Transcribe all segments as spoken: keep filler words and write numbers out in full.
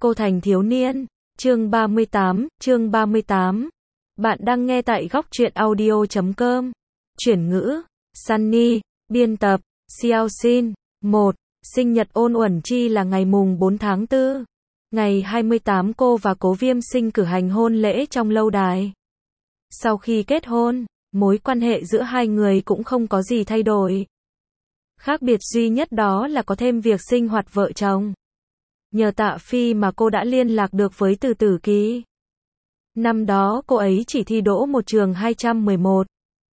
Cô thành thiếu niên. Chương ba mươi tám, chương ba mươi tám. Bạn đang nghe tại góc truyện audio chấm com. Chuyển ngữ, Sunny, biên tập, Xiao Xin. một. Sinh nhật Ôn Uẩn Chi là ngày mùng bốn tháng tư. Ngày hai mươi tám cô và Cố Viêm Sinh cử hành hôn lễ trong lâu đài. Sau khi kết hôn, mối quan hệ giữa hai người cũng không có gì thay đổi. Khác biệt duy nhất đó là có thêm việc sinh hoạt vợ chồng. Nhờ Tạ Phi mà cô đã liên lạc được với Từ Tử Kỳ. Năm đó cô ấy chỉ thi đỗ một trường hai trăm mười một.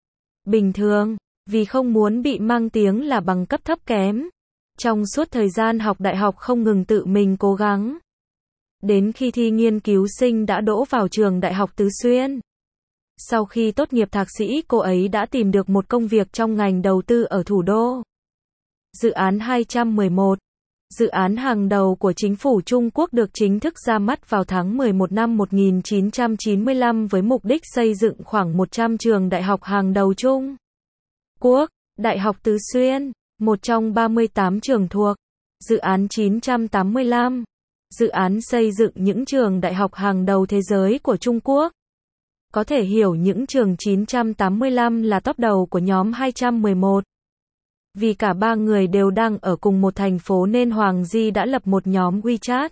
Bình thường, vì không muốn bị mang tiếng là bằng cấp thấp kém. Trong suốt thời gian học đại học không ngừng tự mình cố gắng. Đến khi thi nghiên cứu sinh đã đỗ vào trường Đại học Tứ Xuyên. Sau khi tốt nghiệp thạc sĩ cô ấy đã tìm được một công việc trong ngành đầu tư ở thủ đô. Dự án hai trăm mười một. Dự án hàng đầu của chính phủ Trung Quốc được chính thức ra mắt vào tháng mười một năm một nghìn chín trăm chín mươi lăm với mục đích xây dựng khoảng một trăm trường đại học hàng đầu Trung Quốc. Đại học Tứ Xuyên, một trong ba mươi tám trường thuộc dự án chín trăm tám mươi lăm. Dự án xây dựng những trường đại học hàng đầu thế giới của Trung Quốc. Có thể hiểu những trường chín trăm tám mươi lăm là top đầu của nhóm hai trăm mười một. Vì cả ba người đều đang ở cùng một thành phố nên Hoàng Di đã lập một nhóm WeChat.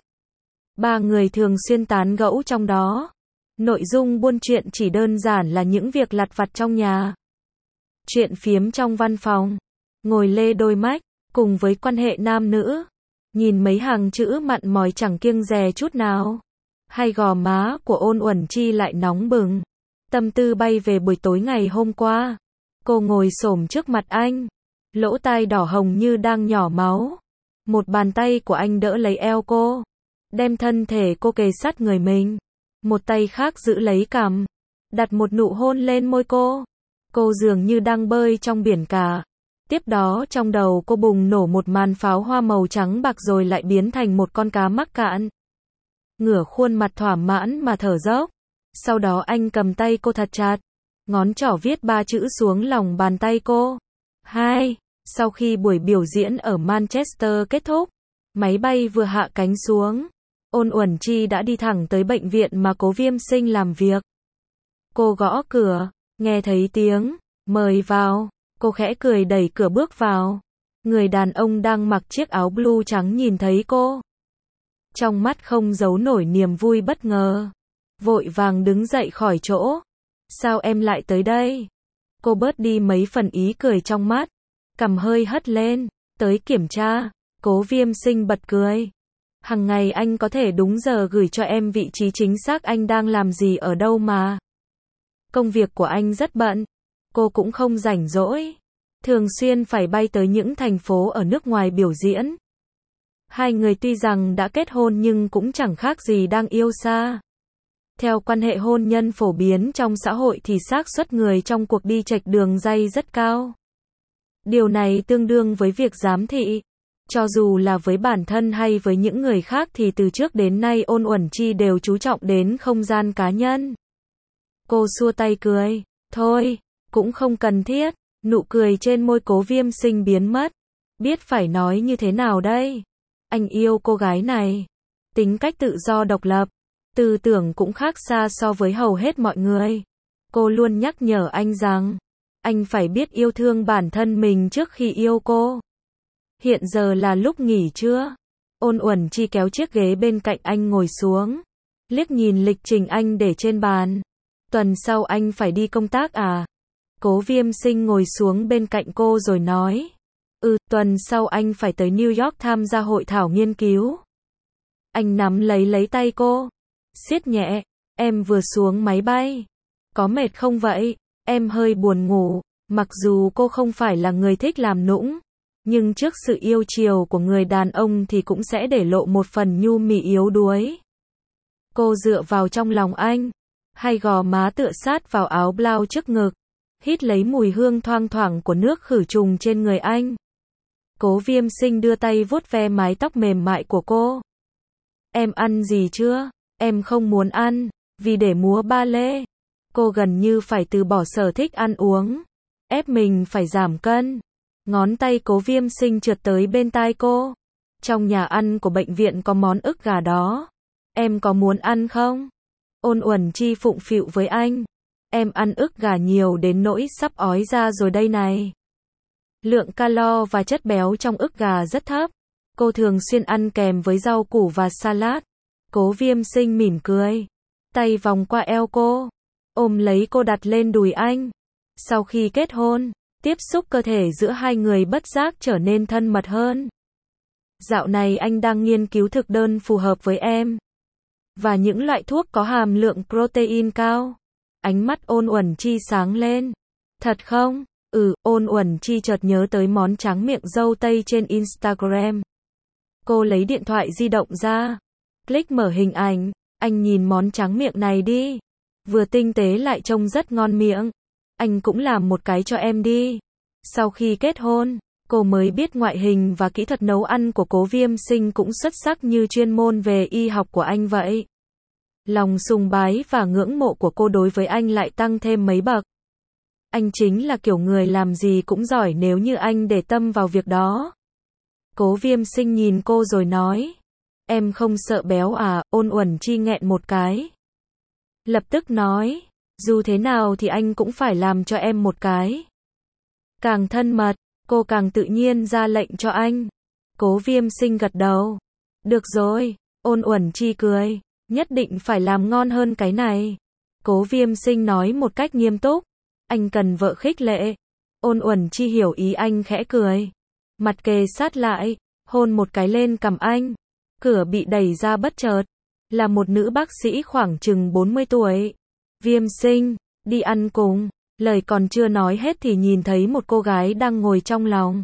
Ba người thường xuyên tán gẫu trong đó. Nội dung buôn chuyện chỉ đơn giản là những việc lặt vặt trong nhà. Chuyện phiếm trong văn phòng. Ngồi lê đôi mách, cùng với quan hệ nam nữ. Nhìn mấy hàng chữ mặn mòi chẳng kiêng dè chút nào. Hai gò má của Ôn Uẩn Chi lại nóng bừng. Tâm tư bay về buổi tối ngày hôm qua. Cô ngồi xổm trước mặt anh. Lỗ tai đỏ hồng như đang nhỏ máu. Một bàn tay của anh đỡ lấy eo cô. Đem thân thể cô kề sát người mình. Một tay khác giữ lấy cằm. Đặt một nụ hôn lên môi cô. Cô dường như đang bơi trong biển cả. Tiếp đó trong đầu cô bùng nổ một màn pháo hoa màu trắng bạc rồi lại biến thành một con cá mắc cạn. Ngửa khuôn mặt thỏa mãn mà thở dốc. Sau đó anh cầm tay cô thật chặt. Ngón trỏ viết ba chữ xuống lòng bàn tay cô. Hai. Sau khi buổi biểu diễn ở Manchester kết thúc, máy bay vừa hạ cánh xuống, Ôn Uẩn Chi đã đi thẳng tới bệnh viện mà Cố Viêm Sinh làm việc. Cô gõ cửa, nghe thấy tiếng, mời vào, cô khẽ cười đẩy cửa bước vào. Người đàn ông đang mặc chiếc áo blue trắng nhìn thấy cô. Trong mắt không giấu nổi niềm vui bất ngờ. Vội vàng đứng dậy khỏi chỗ. Sao em lại tới đây? Cô bớt đi mấy phần ý cười trong mắt. Cằm hơi hất lên. Tới kiểm tra. Cố Viêm Sinh bật cười. Hằng ngày anh có thể đúng giờ gửi cho em vị trí chính xác anh đang làm gì ở đâu mà. Công việc của anh rất bận. Cô cũng không rảnh rỗi. Thường xuyên phải bay tới những thành phố ở nước ngoài biểu diễn. Hai người tuy rằng đã kết hôn nhưng cũng chẳng khác gì đang yêu xa. Theo quan hệ hôn nhân phổ biến trong xã hội thì xác suất người trong cuộc đi chệch đường ray rất cao. Điều này tương đương với việc giám thị. Cho dù là với bản thân hay với những người khác thì từ trước đến nay Ôn Uẩn Chi đều chú trọng đến không gian cá nhân. Cô xua tay cười. Thôi, cũng không cần thiết. Nụ cười trên môi Cố Viêm Sinh biến mất. Biết phải nói như thế nào đây? Anh yêu cô gái này. Tính cách tự do độc lập. Tư tưởng cũng khác xa so với hầu hết mọi người. Cô luôn nhắc nhở anh rằng, anh phải biết yêu thương bản thân mình trước khi yêu cô. Hiện giờ là lúc nghỉ trưa. Ôn Uẩn Chi kéo chiếc ghế bên cạnh anh ngồi xuống. Liếc nhìn lịch trình anh để trên bàn. Tuần sau anh phải đi công tác à? Cố Viêm Sinh ngồi xuống bên cạnh cô rồi nói. Ừ, tuần sau anh phải tới New York tham gia hội thảo nghiên cứu. Anh nắm lấy lấy tay cô. Siết nhẹ. Em vừa xuống máy bay. Có mệt không vậy? Em hơi buồn ngủ. Mặc dù cô không phải là người thích làm nũng. Nhưng trước sự yêu chiều của người đàn ông thì cũng sẽ để lộ một phần nhu mì yếu đuối. Cô dựa vào trong lòng anh. Hai gò má tựa sát vào áo blau trước ngực. Hít lấy mùi hương thoang thoảng của nước khử trùng trên người anh. Cố Viêm Sinh đưa tay vuốt ve mái tóc mềm mại của cô. Em ăn gì chưa? Em không muốn ăn, vì để múa ba lê. Cô gần như phải từ bỏ sở thích ăn uống. Ép mình phải giảm cân. Ngón tay Cố Viêm Sinh trượt tới bên tai cô. Trong nhà ăn của bệnh viện có món ức gà đó. Em có muốn ăn không? Ôn Uẩn Chi phụng phịu với anh. Em ăn ức gà nhiều đến nỗi sắp ói ra rồi đây này. Lượng calo và chất béo trong ức gà rất thấp. Cô thường xuyên ăn kèm với rau củ và salad. Cố Viêm Sinh mỉm cười. Tay vòng qua eo cô. Ôm lấy cô đặt lên đùi anh. Sau khi kết hôn, tiếp xúc cơ thể giữa hai người bất giác trở nên thân mật hơn. Dạo này anh đang nghiên cứu thực đơn phù hợp với em. Và những loại thuốc có hàm lượng protein cao. Ánh mắt Ôn Uẩn Chi sáng lên. Thật không? Ừ, Ôn Uẩn Chi chợt nhớ tới món tráng miệng dâu tây trên Instagram. Cô lấy điện thoại di động ra. Click mở hình ảnh. Anh nhìn món tráng miệng này đi. Vừa tinh tế lại trông rất ngon miệng. Anh cũng làm một cái cho em đi. Sau khi kết hôn, cô mới biết ngoại hình và kỹ thuật nấu ăn của Cố Viêm Sinh cũng xuất sắc như chuyên môn về y học của anh vậy. Lòng sùng bái và ngưỡng mộ của cô đối với anh lại tăng thêm mấy bậc. Anh chính là kiểu người làm gì cũng giỏi nếu như anh để tâm vào việc đó. Cố Viêm Sinh nhìn cô rồi nói. Em không sợ béo à? Ôn Uẩn Chi nghẹn một cái. Lập tức nói. Dù thế nào thì anh cũng phải làm cho em một cái. Càng thân mật, cô càng tự nhiên ra lệnh cho anh. Cố Viêm Sinh gật đầu. Được rồi. Ôn Uẩn Chi cười. Nhất định phải làm ngon hơn cái này. Cố Viêm Sinh nói một cách nghiêm túc. Anh cần vợ khích lệ. Ôn Uẩn Chi hiểu ý anh khẽ cười. Mặt kề sát lại, hôn một cái lên cằm anh. Cửa bị đẩy ra bất chợt. Là một nữ bác sĩ khoảng chừng bốn mươi tuổi. Viêm Sinh, đi ăn cùng. Lời còn chưa nói hết thì nhìn thấy một cô gái đang ngồi trong lòng.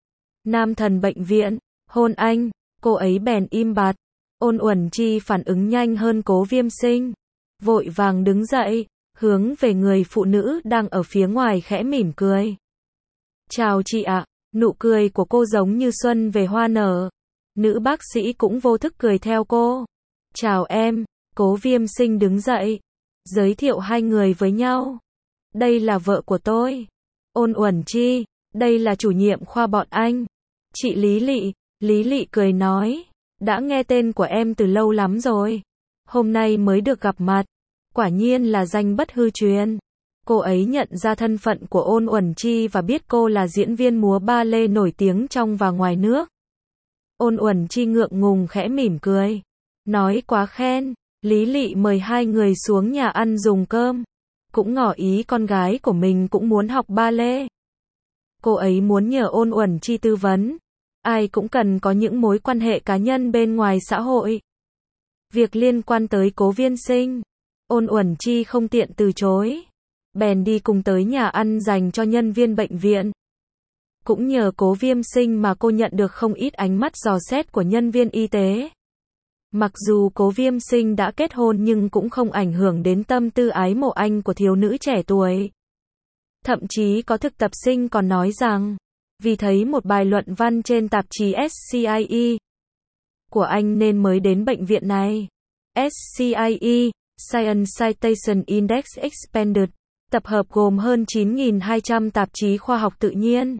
Nam thần bệnh viện, hôn anh. Cô ấy bèn im bặt. Ôn Uẩn Chi phản ứng nhanh hơn Cố Viêm Sinh. Vội vàng đứng dậy, hướng về người phụ nữ đang ở phía ngoài khẽ mỉm cười. Chào chị ạ. Nụ cười của cô giống như xuân về hoa nở. Nữ bác sĩ cũng vô thức cười theo cô. Chào em. Cố Viêm Sinh đứng dậy, giới thiệu hai người với nhau. Đây là vợ của tôi. Ôn Uẩn Chi. Đây là chủ nhiệm khoa bọn anh. Chị Lý Lị. Lý Lị cười nói. Đã nghe tên của em từ lâu lắm rồi. Hôm nay mới được gặp mặt. Quả nhiên là danh bất hư truyền. Cô ấy nhận ra thân phận của Ôn Uẩn Chi và biết cô là diễn viên múa ba lê nổi tiếng trong và ngoài nước. Ôn Uẩn Chi ngượng ngùng khẽ mỉm cười. Nói quá khen. Lý Lị mời hai người xuống nhà ăn dùng cơm. Cũng ngỏ ý con gái của mình cũng muốn học ba lê. Cô ấy muốn nhờ Ôn Uẩn Chi tư vấn. Ai cũng cần có những mối quan hệ cá nhân bên ngoài xã hội. Việc liên quan tới Cố Viêm Sinh, Ôn Uẩn Chi không tiện từ chối. Bèn đi cùng tới nhà ăn dành cho nhân viên bệnh viện. Cũng nhờ Cố Viêm Sinh mà cô nhận được không ít ánh mắt dò xét của nhân viên y tế. Mặc dù Cố Viêm Sinh đã kết hôn nhưng cũng không ảnh hưởng đến tâm tư ái mộ anh của thiếu nữ trẻ tuổi. Thậm chí có thực tập sinh còn nói rằng, vì thấy một bài luận văn trên tạp chí ét xê i e của anh nên mới đến bệnh viện này. ét xê i e, Science Citation Index Expanded, tập hợp gồm hơn chín nghìn hai trăm tạp chí khoa học tự nhiên,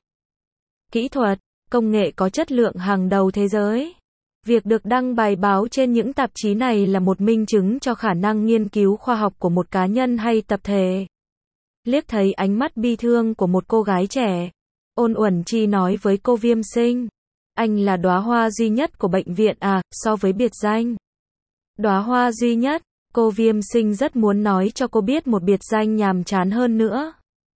kỹ thuật, công nghệ có chất lượng hàng đầu thế giới. Việc được đăng bài báo trên những tạp chí này là một minh chứng cho khả năng nghiên cứu khoa học của một cá nhân hay tập thể. Liếc thấy ánh mắt bi thương của một cô gái trẻ, Ôn Uẩn Chi nói với Cố Viêm Sinh. Anh là đóa hoa duy nhất của bệnh viện à? So với biệt danh đóa hoa duy nhất, Cố Viêm Sinh rất muốn nói cho cô biết một biệt danh nhàm chán hơn nữa.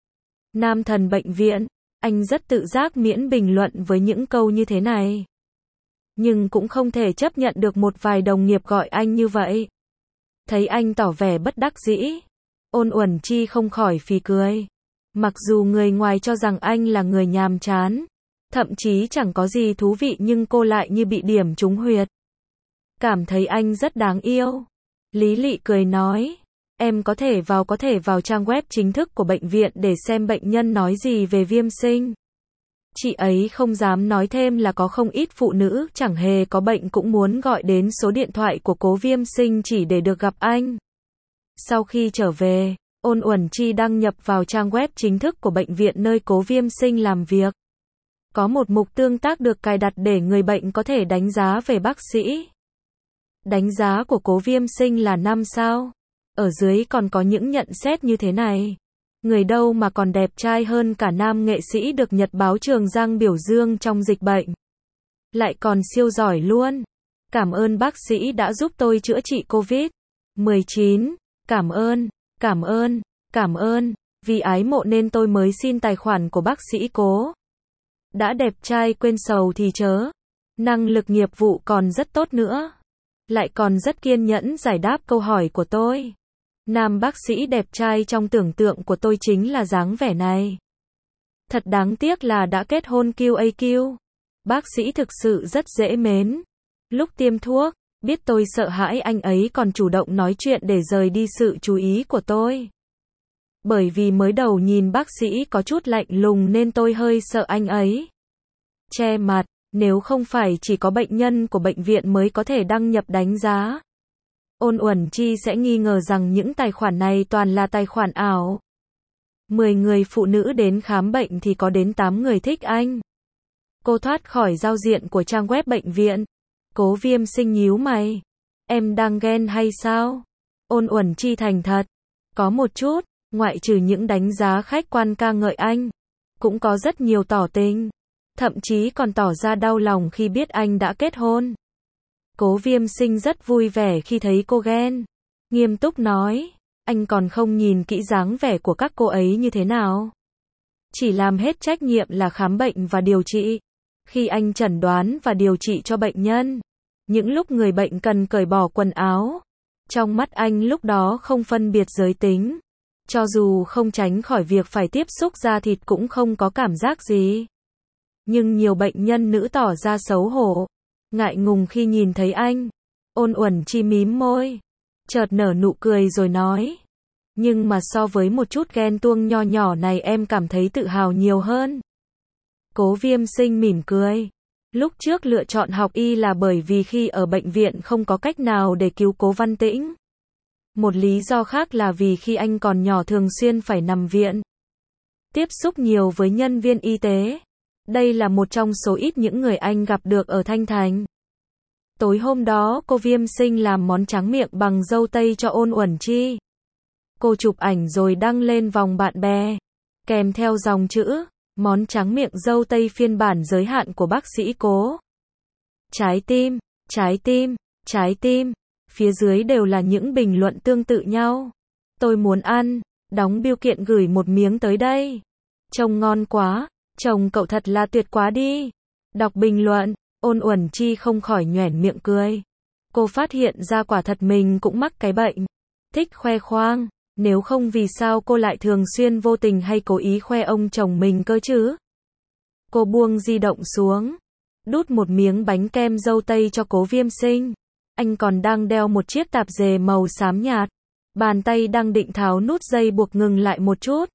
Nam thần bệnh viện, anh rất tự giác miễn bình luận với những câu như thế này. Nhưng cũng không thể chấp nhận được một vài đồng nghiệp gọi anh như vậy. Thấy anh tỏ vẻ bất đắc dĩ, Ôn Uẩn Chi không khỏi phì cười. Mặc dù người ngoài cho rằng anh là người nhàm chán, thậm chí chẳng có gì thú vị, nhưng cô lại như bị điểm trúng huyệt. Cảm thấy anh rất đáng yêu. Lý Lị cười nói, em có thể vào có thể vào trang web chính thức của bệnh viện để xem bệnh nhân nói gì về Viêm Sinh. Chị ấy không dám nói thêm là có không ít phụ nữ chẳng hề có bệnh cũng muốn gọi đến số điện thoại của Cố Viêm Sinh chỉ để được gặp anh. Sau khi trở về, Ôn Uẩn Chi đăng nhập vào trang web chính thức của bệnh viện nơi Cố Viêm Sinh làm việc. Có một mục tương tác được cài đặt để người bệnh có thể đánh giá về bác sĩ. Đánh giá của Cố Viêm Sinh là năm sao. Ở dưới còn có những nhận xét như thế này. Người đâu mà còn đẹp trai hơn cả nam nghệ sĩ được Nhật báo Trường Giang biểu dương trong dịch bệnh. Lại còn siêu giỏi luôn. Cảm ơn bác sĩ đã giúp tôi chữa trị Covid mười chín. Cảm ơn, cảm ơn, cảm ơn. Vì ái mộ nên tôi mới xin tài khoản của bác sĩ Cố. Đã đẹp trai quên sầu thì chớ. Năng lực nghiệp vụ còn rất tốt nữa. Lại còn rất kiên nhẫn giải đáp câu hỏi của tôi. Nam bác sĩ đẹp trai trong tưởng tượng của tôi chính là dáng vẻ này. Thật đáng tiếc là đã kết hôn quy a quy. Bác sĩ thực sự rất dễ mến. Lúc tiêm thuốc, biết tôi sợ hãi anh ấy còn chủ động nói chuyện để rời đi sự chú ý của tôi. Bởi vì mới đầu nhìn bác sĩ có chút lạnh lùng nên tôi hơi sợ anh ấy. Che mặt, nếu không phải chỉ có bệnh nhân của bệnh viện mới có thể đăng nhập đánh giá. Ôn Uẩn Chi sẽ nghi ngờ rằng những tài khoản này toàn là tài khoản ảo. mười người phụ nữ đến khám bệnh thì có đến tám người thích anh. Cô thoát khỏi giao diện của trang web bệnh viện. Cố Viêm Sinh nhíu mày. Em đang ghen hay sao? Ôn Uẩn Chi thành thật. Có một chút, ngoại trừ những đánh giá khách quan ca ngợi anh. Cũng có rất nhiều tỏ tình. Thậm chí còn tỏ ra đau lòng khi biết anh đã kết hôn. Cố Viêm Sinh rất vui vẻ khi thấy cô ghen. Nghiêm túc nói, anh còn không nhìn kỹ dáng vẻ của các cô ấy như thế nào. Chỉ làm hết trách nhiệm là khám bệnh và điều trị. Khi anh chẩn đoán và điều trị cho bệnh nhân, những lúc người bệnh cần cởi bỏ quần áo, trong mắt anh lúc đó không phân biệt giới tính. Cho dù không tránh khỏi việc phải tiếp xúc da thịt cũng không có cảm giác gì. Nhưng nhiều bệnh nhân nữ tỏ ra xấu hổ, ngại ngùng khi nhìn thấy anh. Ôn Uẩn Chi mím môi, chợt nở nụ cười rồi nói. Nhưng mà so với một chút ghen tuông nho nhỏ này em cảm thấy tự hào nhiều hơn. Cố Viêm Sinh mỉm cười. Lúc trước lựa chọn học y là bởi vì khi ở bệnh viện không có cách nào để cứu Cố Văn Tĩnh. Một lý do khác là vì khi anh còn nhỏ thường xuyên phải nằm viện. Tiếp xúc nhiều với nhân viên y tế. Đây là một trong số ít những người anh gặp được ở Thanh Thành. Tối hôm đó cô Viêm Sinh làm món tráng miệng bằng dâu tây cho Ôn Uẩn Chi. Cô chụp ảnh rồi đăng lên vòng bạn bè. Kèm theo dòng chữ, món tráng miệng dâu tây phiên bản giới hạn của bác sĩ Cố. Trái tim, trái tim, trái tim. Phía dưới đều là những bình luận tương tự nhau. Tôi muốn ăn, đóng bưu kiện gửi một miếng tới đây. Trông ngon quá, chồng cậu thật là tuyệt quá đi. Đọc bình luận, Ôn Uẩn Chi không khỏi nhoẻn miệng cười. Cô phát hiện ra quả thật mình cũng mắc cái bệnh. Thích khoe khoang, nếu không vì sao cô lại thường xuyên vô tình hay cố ý khoe ông chồng mình cơ chứ? Cô buông di động xuống, đút một miếng bánh kem dâu tây cho Cố Viêm Sinh. Anh còn đang đeo một chiếc tạp dề màu xám nhạt. Bàn tay đang định tháo nút dây buộc ngừng lại một chút.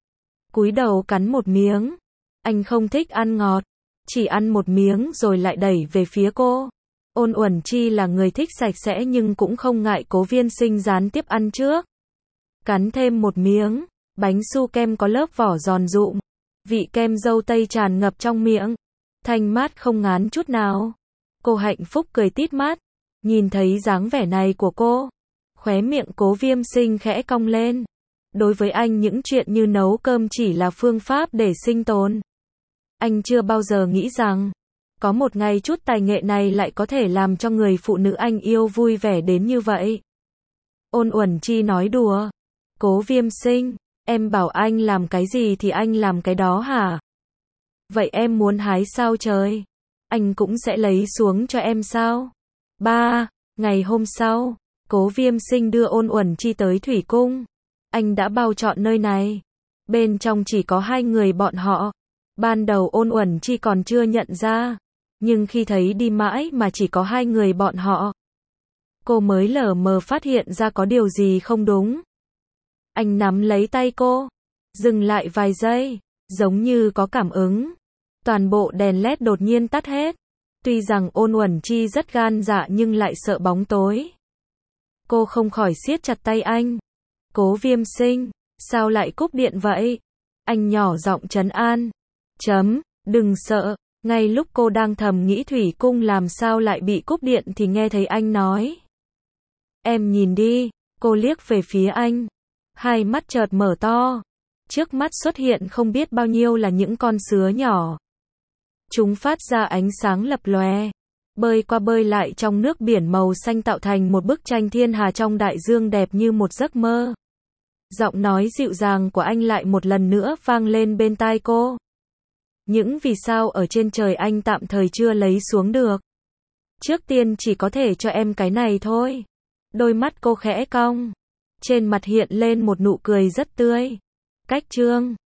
Cúi đầu cắn một miếng. Anh không thích ăn ngọt. Chỉ ăn một miếng rồi lại đẩy về phía cô. Ôn Uẩn Chi là người thích sạch sẽ nhưng cũng không ngại Cố Viêm Sinh gián tiếp ăn trước. Cắn thêm một miếng. Bánh su kem có lớp vỏ giòn rụm. Vị kem dâu tây tràn ngập trong miệng. Thanh mát không ngán chút nào. Cô hạnh phúc cười tít mắt. Nhìn thấy dáng vẻ này của cô, khóe miệng Cố Viêm Sinh khẽ cong lên. Đối với anh những chuyện như nấu cơm chỉ là phương pháp để sinh tồn. Anh chưa bao giờ nghĩ rằng, có một ngày chút tài nghệ này lại có thể làm cho người phụ nữ anh yêu vui vẻ đến như vậy. Ôn Uẩn Chi nói đùa. Cố Viêm Sinh, em bảo anh làm cái gì thì anh làm cái đó hả? Vậy em muốn hái sao trời? Anh cũng sẽ lấy xuống cho em sao? Ba, ngày hôm sau, Cố Viêm Sinh đưa Ôn Uẩn Chi tới Thủy Cung. Anh đã bao trọn nơi này. Bên trong chỉ có hai người bọn họ. Ban đầu Ôn Uẩn Chi còn chưa nhận ra. Nhưng khi thấy đi mãi mà chỉ có hai người bọn họ, cô mới lờ mờ phát hiện ra có điều gì không đúng. Anh nắm lấy tay cô. Dừng lại vài giây. Giống như có cảm ứng. Toàn bộ đèn led đột nhiên tắt hết. Tuy rằng Ôn Uẩn Chi rất gan dạ nhưng lại sợ bóng tối. Cô không khỏi siết chặt tay anh. Cố Viêm Sinh, sao lại cúp điện vậy? Anh nhỏ giọng trấn an. Chấm, đừng sợ. Ngay lúc cô đang thầm nghĩ Thủy Cung làm sao lại bị cúp điện thì nghe thấy anh nói. Em nhìn đi, cô liếc về phía anh. Hai mắt chợt mở to. Trước mắt xuất hiện không biết bao nhiêu là những con sứa nhỏ. Chúng phát ra ánh sáng lập lòe, bơi qua bơi lại trong nước biển màu xanh tạo thành một bức tranh thiên hà trong đại dương đẹp như một giấc mơ. Giọng nói dịu dàng của anh lại một lần nữa vang lên bên tai cô. Những vì sao ở trên trời anh tạm thời chưa lấy xuống được. Trước tiên chỉ có thể cho em cái này thôi. Đôi mắt cô khẽ cong. Trên mặt hiện lên một nụ cười rất tươi. Cách chương